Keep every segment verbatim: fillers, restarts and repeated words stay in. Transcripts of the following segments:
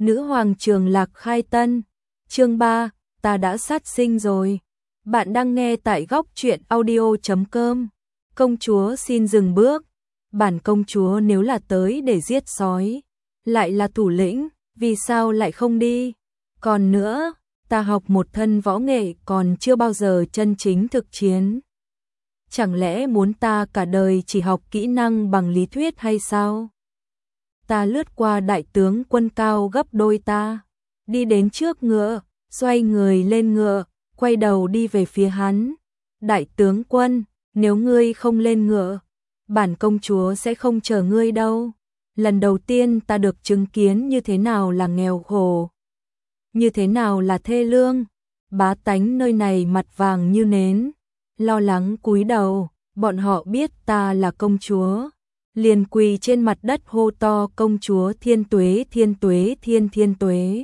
Nữ hoàng Trường Lạc khai tân. Chương ba, ta đã sát sinh rồi. Bạn đang nghe tại góc truyện audio chấm com. Công chúa xin dừng bước. Bản công chúa nếu là tới để giết sói, lại là thủ lĩnh, vì sao lại không đi? Còn nữa, ta học một thân võ nghệ còn chưa bao giờ chân chính thực chiến. Chẳng lẽ muốn ta cả đời chỉ học kỹ năng bằng lý thuyết hay sao? Ta lướt qua đại tướng quân cao gấp đôi ta, đi đến trước ngựa, xoay người lên ngựa, quay đầu đi về phía hắn. Đại tướng quân, nếu ngươi không lên ngựa, bản công chúa sẽ không chờ ngươi đâu. Lần đầu tiên ta được chứng kiến như thế nào là nghèo khổ, như thế nào là thê lương. Bá tánh nơi này mặt vàng như nến, lo lắng cúi đầu, bọn họ biết ta là công chúa, liền quỳ trên mặt đất hô to công chúa thiên tuế thiên tuế thiên thiên tuế.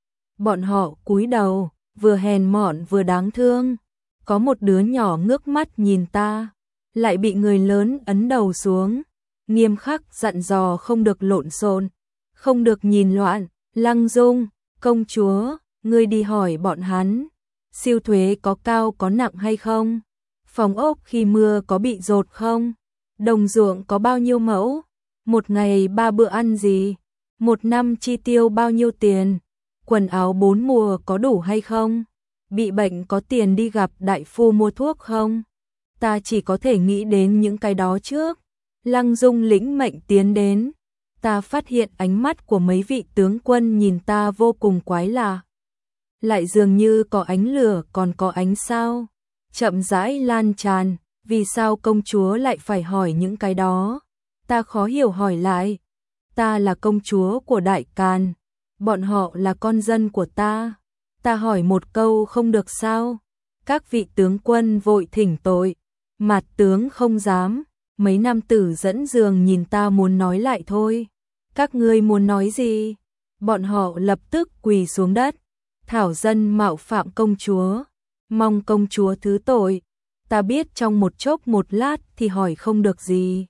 Bọn họ cúi đầu, vừa hèn mọn vừa đáng thương. Có một đứa nhỏ ngước mắt nhìn ta, lại bị người lớn ấn đầu xuống, nghiêm khắc dặn dò không được lộn xộn, không được nhìn loạn. Lăng Dung, công chúa, ngươi đi hỏi bọn hắn, siêu thuế có cao có nặng hay không? Phòng ốc khi mưa có bị dột không? Đồng ruộng có bao nhiêu mẫu? Một ngày ba bữa ăn gì? Một năm chi tiêu bao nhiêu tiền? Quần áo bốn mùa có đủ hay không? Bị bệnh có tiền đi gặp đại phu mua thuốc không? Ta chỉ có thể nghĩ đến những cái đó trước. Lăng Dung lĩnh mệnh tiến đến. Ta phát hiện ánh mắt của mấy vị tướng quân nhìn ta vô cùng quái lạ, lại dường như có ánh lửa còn có ánh sao chậm rãi lan tràn. Vì sao công chúa lại phải hỏi những cái đó? Ta khó hiểu hỏi lại. Ta là công chúa của Đại Càn, bọn họ là con dân của ta. Ta hỏi một câu không được sao? Các vị tướng quân vội thỉnh tội. Mạt tướng không dám. Mấy nam tử dẫn giường nhìn ta muốn nói lại thôi. Các ngươi muốn nói gì? Bọn họ lập tức quỳ xuống đất. Thảo dân mạo phạm công chúa, mong công chúa thứ tội. Ta biết trong một chốc một lát thì hỏi không được gì.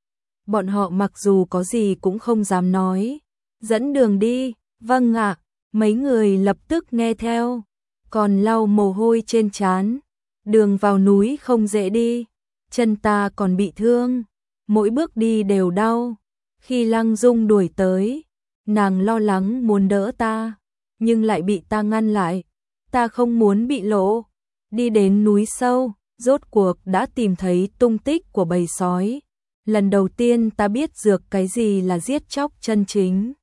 Bọn họ mặc dù có gì cũng không dám nói. Dẫn đường đi. Vâng ạ. Mấy người lập tức nghe theo, còn lau mồ hôi trên trán. Đường vào núi không dễ đi, chân ta còn bị thương, mỗi bước đi đều đau. Khi Lăng Dung đuổi tới, nàng lo lắng muốn đỡ ta, nhưng lại bị ta ngăn lại. Ta không muốn bị lộ. Đi đến núi sâu, rốt cuộc đã tìm thấy tung tích của bầy sói. Lần đầu tiên ta biết dược cái gì là giết chóc chân chính,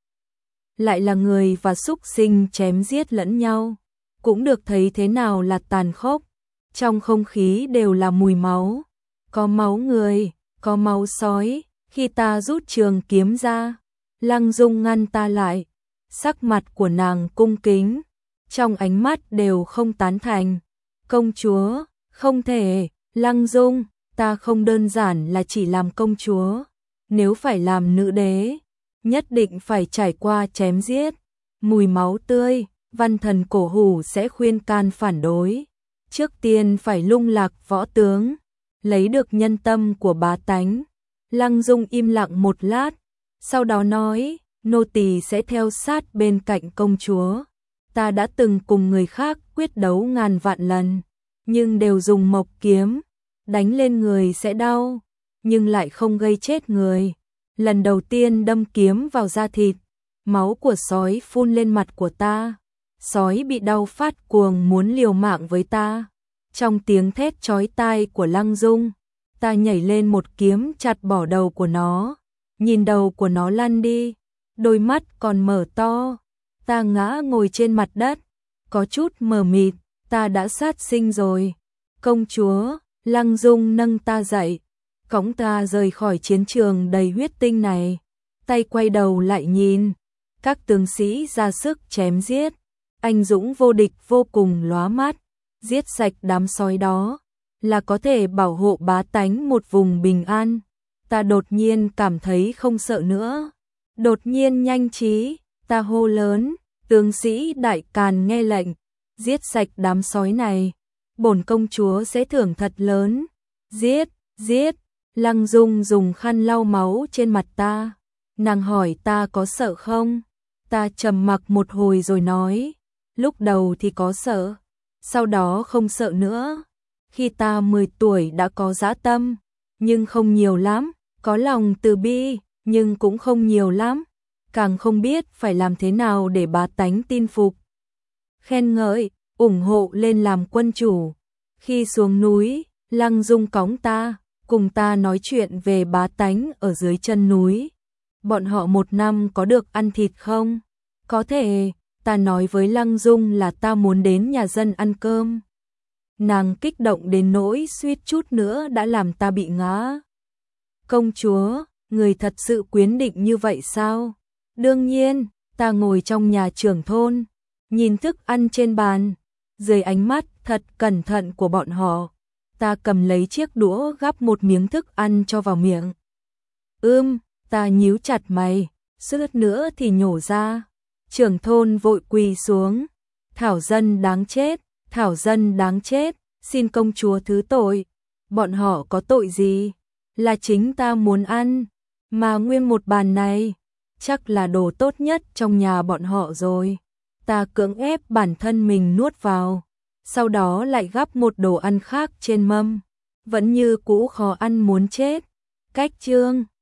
lại là người và súc sinh chém giết lẫn nhau, cũng được thấy thế nào là tàn khốc. Trong không khí đều là mùi máu, có máu người, có máu sói. Khi ta rút trường kiếm ra, Lăng Dung ngăn ta lại, sắc mặt của nàng cung kính, trong ánh mắt đều không tán thành. Công chúa, không thể. Lăng Dung, ta không đơn giản là chỉ làm công chúa, nếu phải làm nữ đế, nhất định phải trải qua chém giết, mùi máu tươi. Văn thần cổ hủ sẽ khuyên can phản đối, trước tiên phải lung lạc võ tướng, lấy được nhân tâm của bá tánh. Lăng Dung im lặng một lát, sau đó nói, nô tỳ sẽ theo sát bên cạnh công chúa. Ta đã từng cùng người khác quyết đấu ngàn vạn lần, nhưng đều dùng mộc kiếm, đánh lên người sẽ đau, nhưng lại không gây chết người. Lần đầu tiên đâm kiếm vào da thịt, máu của sói phun lên mặt của ta. Sói bị đau phát cuồng muốn liều mạng với ta. Trong tiếng thét chói tai của Lăng Dung, ta nhảy lên một kiếm chặt bỏ đầu của nó. Nhìn đầu của nó lăn đi, đôi mắt còn mở to. Ta ngã ngồi trên mặt đất, có chút mờ mịt. Ta đã sát sinh rồi. Công chúa, Lăng Dung nâng ta dậy, cõng ta rời khỏi chiến trường đầy huyết tinh này. Tay quay đầu lại nhìn, các tướng sĩ ra sức chém giết, anh dũng vô địch vô cùng lóa mắt. Giết sạch đám sói đó là có thể bảo hộ bá tánh một vùng bình an. Ta đột nhiên cảm thấy không sợ nữa, đột nhiên nhanh trí. Ta hô lớn, tướng sĩ Đại Càn nghe lệnh, giết sạch đám sói này, bổn công chúa sẽ thưởng thật lớn. Giết, giết. Lăng Dung dùng khăn lau máu trên mặt ta, nàng hỏi ta có sợ không. Ta trầm mặc một hồi rồi nói, lúc đầu thì có sợ, sau đó không sợ nữa. Khi ta mười tuổi đã có dã tâm, nhưng không nhiều lắm, có lòng từ bi, nhưng cũng không nhiều lắm, càng không biết phải làm thế nào để bá tánh tin phục, khen ngợi, ủng hộ lên làm quân chủ. Khi xuống núi, Lăng Dung cõng ta, cùng ta nói chuyện về bá tánh ở dưới chân núi. Bọn họ một năm có được ăn thịt không? Có thể, ta nói với Lăng Dung là ta muốn đến nhà dân ăn cơm. Nàng kích động đến nỗi suýt chút nữa đã làm ta bị ngã. Công chúa, người thật sự quyến định như vậy sao? Đương nhiên, ta ngồi trong nhà trưởng thôn, nhìn thức ăn trên bàn, dưới ánh mắt thật cẩn thận của bọn họ, ta cầm lấy chiếc đũa gắp một miếng thức ăn cho vào miệng. Ưm, ta nhíu chặt mày, suýt nữa thì nhổ ra. Trưởng thôn vội quỳ xuống. Thảo dân đáng chết, Thảo dân đáng chết, xin công chúa thứ tội. Bọn họ có tội gì? Là chính ta muốn ăn, mà nguyên một bàn này, chắc là đồ tốt nhất trong nhà bọn họ rồi. Ta cưỡng ép bản thân mình nuốt vào, sau đó lại gắp một đồ ăn khác trên mâm. Vẫn như cũ khó ăn muốn chết. Cách chương